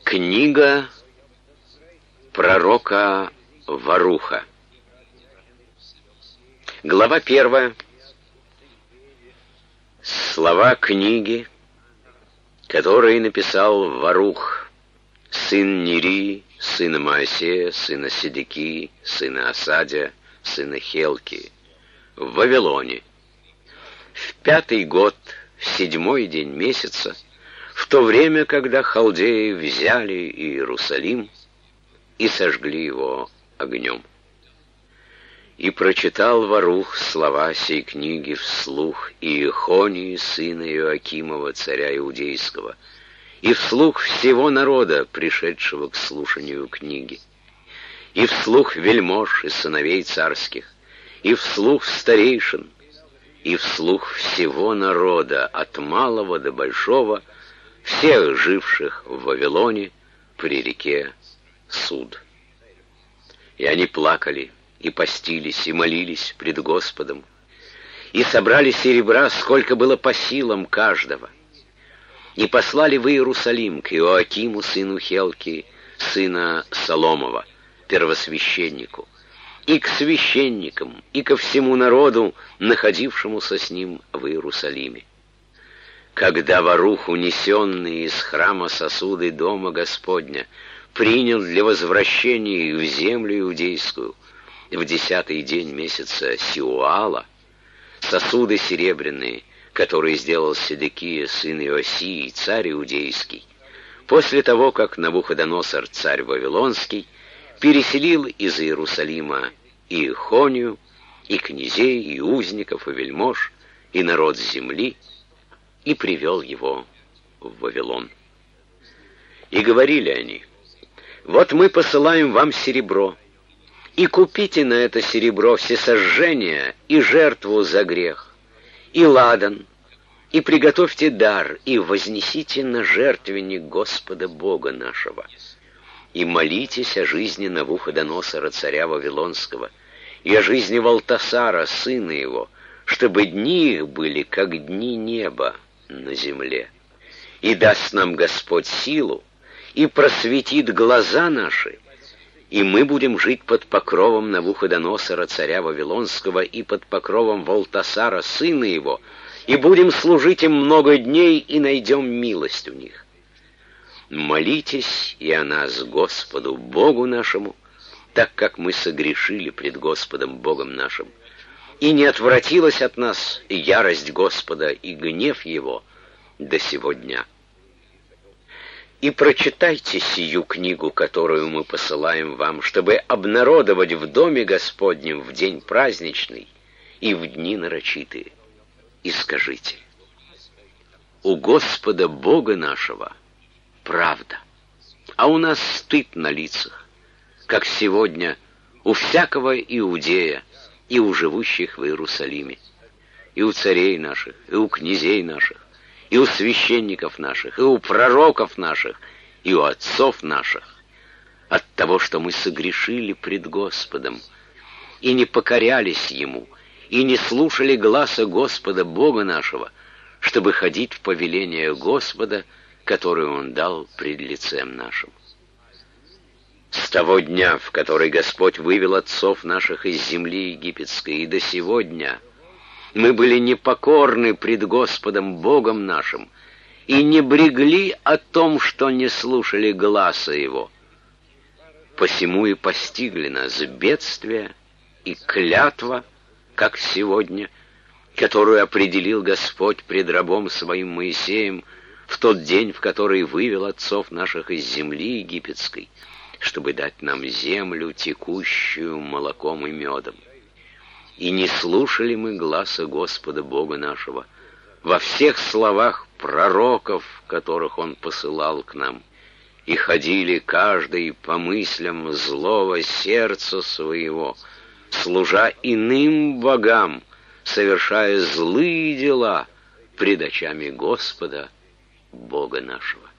Книга пророка Варуха. Глава 1. Слова книги, которые написал Варух, сын Нерии, сына Моисея, сына Седекии, сына Асадия, сына Хелки, в Вавилоне, в 5-й год, в 7-й день месяца, в то время, когда халдеи взяли Иерусалим и сожгли его огнем. И прочитал Варух слова сей книги вслух Иехонии, сына Иоакимова, царя Иудейского, и вслух всего народа, пришедшего к слушанию книги, и вслух вельмож и сыновей царских, и вслух старейшин, и вслух всего народа, от малого до большого, всех живших в Вавилоне при реке Суд. И они плакали, и постились, и молились пред Господом, и собрали серебра, сколько было по силам каждого, и послали в Иерусалим к Иоакиму, сыну Хелки, сына Соломова, первосвященнику, и к священникам, и ко всему народу, находившемуся с ним в Иерусалиме. Когда Варух, унесенный из храма сосуды дома Господня, принял для возвращения их в землю иудейскую в 10-й день месяца Сиуала сосуды серебряные, которые сделал Седекия, сын Иосии, царь иудейский, после того, как Навуходоносор, царь вавилонский, переселил из Иерусалима и Иехонию, и князей, и узников, и вельмож, и народ с земли, и привел его в Вавилон. И говорили они: вот мы посылаем вам серебро, и купите на это серебро всесожжения и жертву за грех, и ладан, и приготовьте дар, и вознесите на жертвенник Господа Бога нашего, и молитесь о жизни Навуходоносора, царя Вавилонского, и о жизни Валтасара, сына его, чтобы дни их были, как дни неба на земле. И даст нам Господь силу, и просветит глаза наши, и мы будем жить под покровом Навуходоносора, царя Вавилонского, и под покровом Валтасара, сына его, и будем служить им много дней, и найдем милость у них. Молитесь и о нас Господу Богу нашему, так как мы согрешили пред Господом Богом нашим, и не отвратилась от нас ярость Господа и гнев Его до сего дня. И прочитайте сию книгу, которую мы посылаем вам, чтобы обнародовать в доме Господнем в день праздничный и в дни нарочитые. И скажите: у Господа Бога нашего правда, а у нас стыд на лицах, как сегодня у всякого иудея и у живущих в Иерусалиме, и у царей наших, и у князей наших, и у священников наших, и у пророков наших, и у отцов наших, от того, что мы согрешили пред Господом, и не покорялись Ему, и не слушали гласа Господа Бога нашего, чтобы ходить в повеление Господа, которое Он дал пред лицем нашим. С того дня, в который Господь вывел отцов наших из земли египетской, и до сего дня мы были непокорны пред Господом Богом нашим и не брегли о том, что не слушали гласа Его. Посему и постигли нас бедствия и клятва, как сегодня, которую определил Господь пред рабом Своим Моисеем в тот день, в который вывел отцов наших из земли египетской, чтобы дать нам землю, текущую молоком и медом. И не слушали мы гласа Господа Бога нашего во всех словах пророков, которых Он посылал к нам, и ходили каждый по мыслям злого сердца своего, служа иным богам, совершая злые дела пред очами Господа Бога нашего.